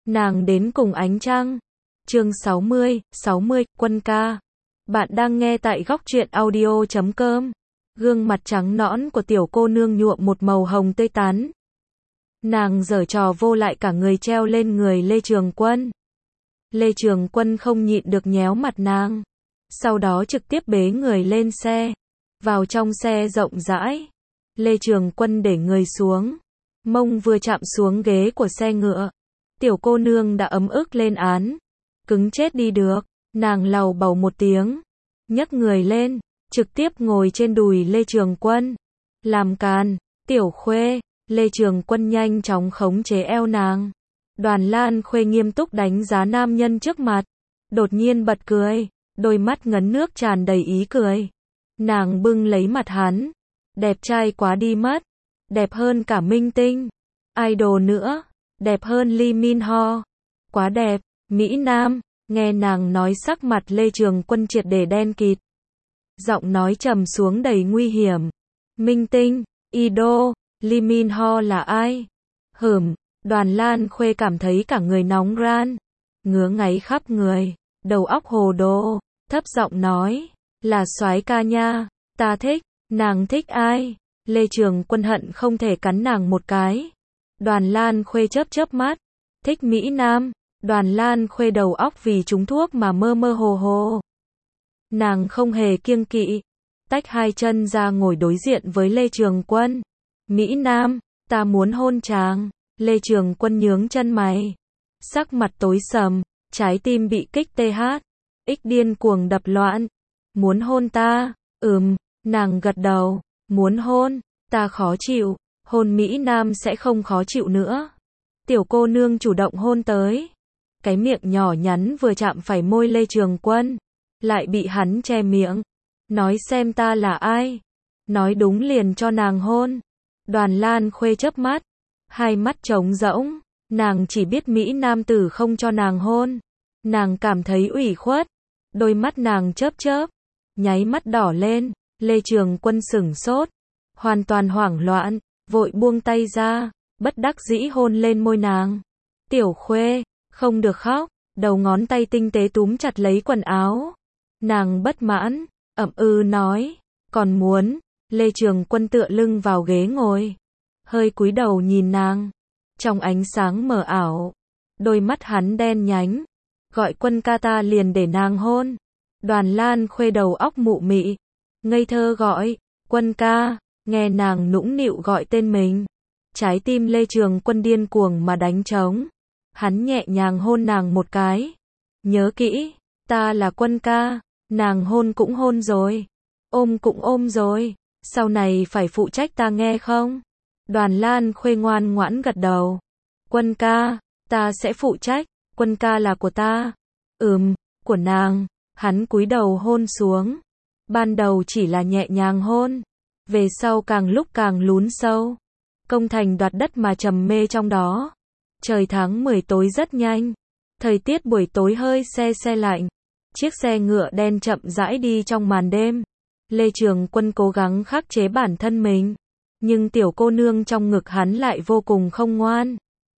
Nàng đến cùng ánh trăng. Chương 60, Quân ca. Bạn đang nghe tại góc truyện audio.com. Gương mặt trắng nõn của tiểu cô nương nhuộm một màu hồng tươi tắn. Nàng giở trò vô lại cả người treo lên người Lê Trường Quân. Lê Trường Quân không nhịn được nhéo mặt nàng. Sau đó trực tiếp bế người lên xe. Vào trong xe rộng rãi. Lê Trường Quân để người xuống. Mông vừa chạm xuống ghế của xe ngựa. Tiểu cô nương đã ấm ức lên án. Cứng chết đi được. Nàng lầu bầu một tiếng. Nhấc người lên. Trực tiếp ngồi trên đùi Lê Trường Quân. Làm càn. Tiểu Khuê. Lê Trường Quân nhanh chóng khống chế eo nàng. Đoàn Lan Khuê nghiêm túc đánh giá nam nhân trước mặt. Đột nhiên bật cười. Đôi mắt ngấn nước tràn đầy ý cười. Nàng bưng lấy mặt hắn. Đẹp trai quá đi mất. Đẹp hơn cả minh tinh. Idol nữa. Đẹp hơn Lee Min Ho. Quá đẹp. Mỹ Nam. Nghe nàng nói sắc mặt Lê Trường Quân triệt để đen kịt. Giọng nói trầm xuống đầy nguy hiểm. Minh tinh. Idol. Lee Min Ho là ai? Đoàn Lan Khuê cảm thấy cả người nóng ran. Ngứa ngáy khắp người. Đầu óc hồ đồ. Thấp giọng nói. Là soái ca nha. Ta thích. Nàng thích ai? Lê Trường Quân hận không thể cắn nàng một cái. Đoàn Lan Khuê chớp mắt. Thích Mỹ Nam. Đoàn Lan Khuê đầu óc vì trúng thuốc mà mơ mơ hồ hồ. Nàng không hề kiêng kỵ. Tách hai chân ra ngồi đối diện với Lê Trường Quân. Mỹ Nam, ta muốn hôn chàng. Lê Trường Quân nhướng chân mày. Sắc mặt tối sầm. Trái tim bị kích TH. Điên cuồng đập loạn. Muốn hôn ta? Nàng gật đầu. Muốn hôn, ta khó chịu. Hôn Mỹ Nam sẽ không khó chịu nữa. Tiểu cô nương chủ động hôn tới. Cái miệng nhỏ nhắn vừa chạm phải môi Lê Trường Quân. Lại bị hắn che miệng. Nói xem ta là ai. Nói đúng liền cho nàng hôn. Đoàn Lan Khuê chớp mắt. Hai mắt trống rỗng. Nàng chỉ biết Mỹ Nam tử không cho nàng hôn. Nàng cảm thấy ủy khuất. Đôi mắt nàng chớp. Nháy mắt đỏ lên. Lê Trường Quân sửng sốt. Hoàn toàn hoảng loạn. Vội buông tay ra. Bất đắc dĩ hôn lên môi nàng. Tiểu Khuê. Không được khóc. Đầu ngón tay tinh tế túm chặt lấy quần áo. Nàng bất mãn. Nói. Còn muốn. Lê Trường Quân tựa lưng vào ghế ngồi. Hơi cúi đầu nhìn nàng. Trong ánh sáng mờ ảo. Đôi mắt hắn đen nhánh. Gọi Quân ca ta liền để nàng hôn. Đoàn Lan Khuê đầu óc mụ mị. Ngây thơ gọi. Quân ca. Nghe nàng nũng nịu gọi tên mình. Trái tim Lê Trường Quân điên cuồng mà đánh trống. Hắn nhẹ nhàng hôn nàng một cái. Nhớ kỹ. Ta là Quân ca. Nàng hôn cũng hôn rồi. Ôm cũng ôm rồi. Sau này phải phụ trách ta nghe không? Đoàn Lan Khuê ngoan ngoãn gật đầu. Quân ca. Ta sẽ phụ trách. Quân ca là của ta. Của nàng. Hắn cúi đầu hôn xuống. Ban đầu chỉ là nhẹ nhàng hôn. Về sau càng lúc càng lún sâu. Công thành đoạt đất mà trầm mê trong đó. Trời tháng 10 tối rất nhanh. Thời tiết buổi tối hơi se lạnh. Chiếc xe ngựa đen chậm rãi đi trong màn đêm. Lê Trường Quân cố gắng khắc chế bản thân mình. Nhưng tiểu cô nương trong ngực hắn lại vô cùng không ngoan.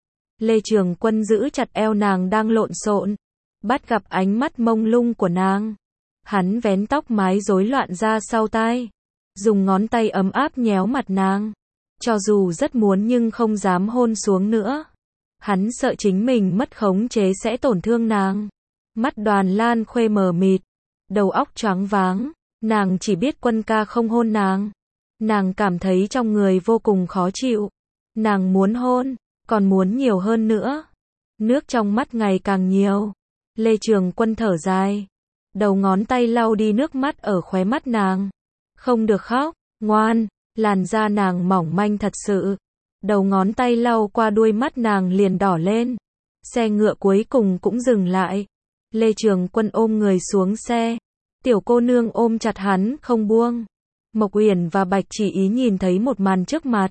Lê Trường Quân giữ chặt eo nàng đang lộn xộn. Bắt gặp ánh mắt mông lung của nàng. Hắn vén tóc mái rối loạn ra sau tai. Dùng ngón tay ấm áp nhéo mặt nàng. Cho dù rất muốn nhưng không dám hôn xuống nữa. Hắn sợ chính mình mất khống chế sẽ tổn thương nàng. Mắt Đoàn Lan Khuê mờ mịt. Đầu óc choáng váng. Nàng chỉ biết Quân ca không hôn nàng. Nàng cảm thấy trong người vô cùng khó chịu. Nàng muốn hôn. Còn muốn nhiều hơn nữa. Nước trong mắt ngày càng nhiều. Lê Trường Quân thở dài. Đầu ngón tay lau đi nước mắt ở khóe mắt nàng. Không được khóc. Ngoan. Làn da nàng mỏng manh thật sự. Đầu ngón tay lau qua đuôi mắt nàng liền đỏ lên. Xe ngựa cuối cùng cũng dừng lại. Lê Trường Quân ôm người xuống xe. Tiểu cô nương ôm chặt hắn không buông. Mộc Uyển và Bạch Chỉ Ý nhìn thấy một màn trước mặt.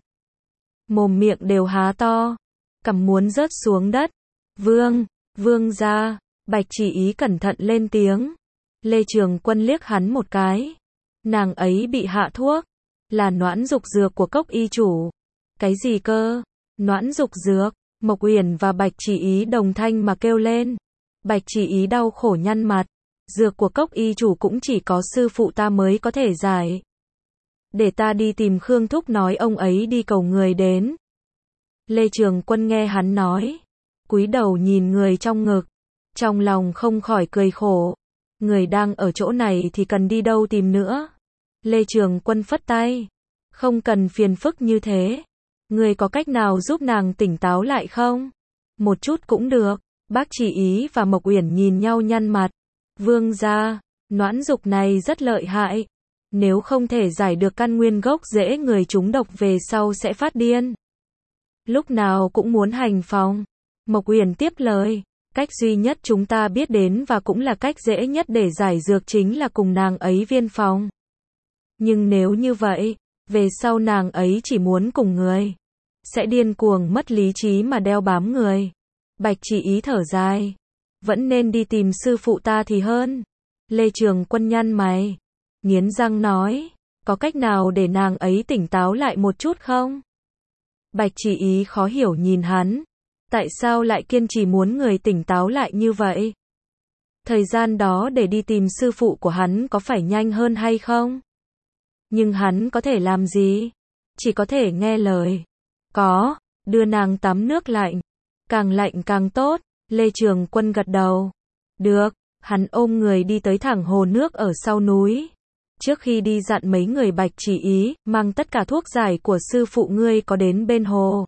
Mồm miệng đều há to. Cằm muốn rớt xuống đất. Vương gia. Bạch Chỉ Ý cẩn thận lên tiếng. Lê Trường Quân liếc hắn một cái. Nàng ấy bị hạ thuốc. Là noãn dục dược của Cốc y chủ. Cái gì cơ? Noãn dục dược. Mộc Uyển và Bạch Chỉ Ý đồng thanh mà kêu lên. Bạch Chỉ Ý đau khổ nhăn mặt. Dược của Cốc y chủ cũng chỉ có sư phụ ta mới có thể giải. Để ta đi tìm Khương Thúc nói ông ấy đi cầu người đến. Lê Trường Quân nghe hắn nói. Cúi đầu nhìn người trong ngực. Trong lòng không khỏi cười khổ. Người đang ở chỗ này thì cần đi đâu tìm nữa. Lê Trường Quân phất tay. Không cần phiền phức như thế. Người có cách nào giúp nàng tỉnh táo lại không? Một chút cũng được. Bác Chỉ Ý và Mộc Uyển nhìn nhau nhăn mặt. Vương gia, noãn dục này rất lợi hại. Nếu không thể giải được căn nguyên gốc rễ người trúng độc về sau sẽ phát điên. Lúc nào cũng muốn hành phòng. Mộc Uyển tiếp lời. Cách duy nhất chúng ta biết đến và cũng là cách dễ nhất để giải dược chính là cùng nàng ấy viên phòng. Nhưng nếu như vậy, về sau nàng ấy chỉ muốn cùng người. Sẽ điên cuồng mất lý trí mà đeo bám người. Bạch Chỉ Ý thở dài. Vẫn nên đi tìm sư phụ ta thì hơn. Lê Trường Quân nhăn mày. Nghiến răng nói. Có cách nào để nàng ấy tỉnh táo lại một chút không? Bạch Chỉ Ý khó hiểu nhìn hắn. Tại sao lại kiên trì muốn người tỉnh táo lại như vậy? Thời gian đó để đi tìm sư phụ của hắn có phải nhanh hơn hay không? Nhưng hắn có thể làm gì? Chỉ có thể nghe lời. Có, đưa nàng tắm nước lạnh. Càng lạnh càng tốt. Lê Trường Quân gật đầu. Được, hắn ôm người đi tới thẳng hồ nước ở sau núi. Trước khi đi dặn mấy người Bạch Chỉ Ý, mang tất cả thuốc giải của sư phụ ngươi có đến bên hồ.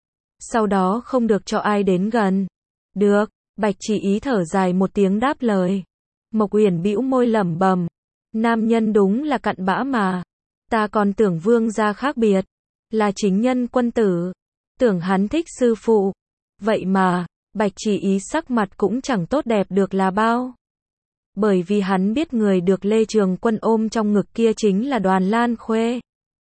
Sau đó không được cho ai đến gần. Được, Bạch Chỉ Ý thở dài một tiếng đáp lời. Mộc Uyển bĩu môi lẩm bẩm. Nam nhân đúng là cặn bã mà. Ta còn tưởng vương gia khác biệt. Là chính nhân quân tử. Tưởng hắn thích sư phụ. Vậy mà, Bạch Chỉ Ý sắc mặt cũng chẳng tốt đẹp được là bao. Bởi vì hắn biết người được Lê Trường Quân ôm trong ngực kia chính là Đoàn Lan Khuê.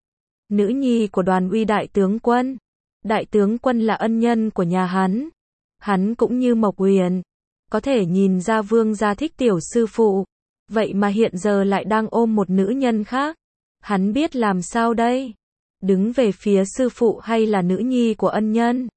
Nữ nhi của Đoàn Uy đại tướng quân. Đại tướng quân là ân nhân của nhà hắn. Hắn cũng như Mộc Uyển. Có thể nhìn ra vương gia thích tiểu sư phụ. Vậy mà hiện giờ lại đang ôm một nữ nhân khác. Hắn biết làm sao đây? Đứng về phía sư phụ hay là nữ nhi của ân nhân?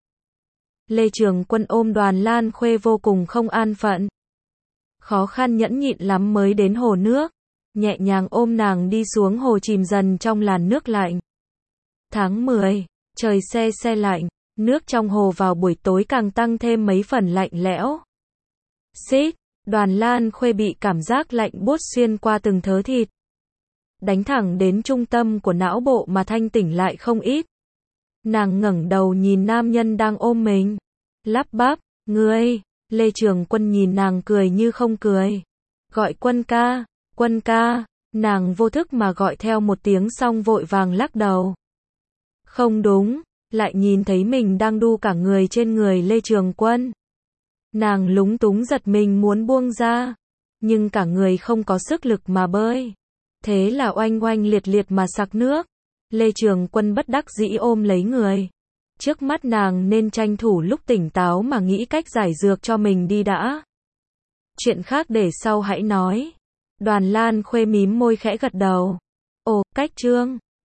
Lê Trường Quân ôm Đoàn Lan Khuê vô cùng không an phận. Khó khăn nhẫn nhịn lắm mới đến hồ nước. Nhẹ nhàng ôm nàng đi xuống hồ chìm dần trong làn nước lạnh. Tháng 10, trời se lạnh. Nước trong hồ vào buổi tối càng tăng thêm mấy phần lạnh lẽo. Xít, Đoàn Lan Khuê bị cảm giác lạnh buốt xuyên qua từng thớ thịt. Đánh thẳng đến trung tâm của não bộ mà thanh tỉnh lại không ít. Nàng ngẩng đầu nhìn nam nhân đang ôm mình. Lắp bắp, ngươi. Lê Trường Quân nhìn nàng cười như không cười. Gọi Quân ca. Nàng vô thức mà gọi theo một tiếng xong vội vàng lắc đầu. Không đúng, lại nhìn thấy mình đang đu cả người trên người Lê Trường Quân. Nàng lúng túng giật mình muốn buông ra. Nhưng cả người không có sức lực mà bơi. Thế là oanh oanh liệt liệt mà sặc nước. Lê Trường Quân bất đắc dĩ ôm lấy người. Trước mắt nàng nên tranh thủ lúc tỉnh táo mà nghĩ cách giải dược cho mình đi đã. Chuyện khác để sau hãy nói. Đoàn Lan Khuê mím môi khẽ gật đầu. Ồ, cách chương.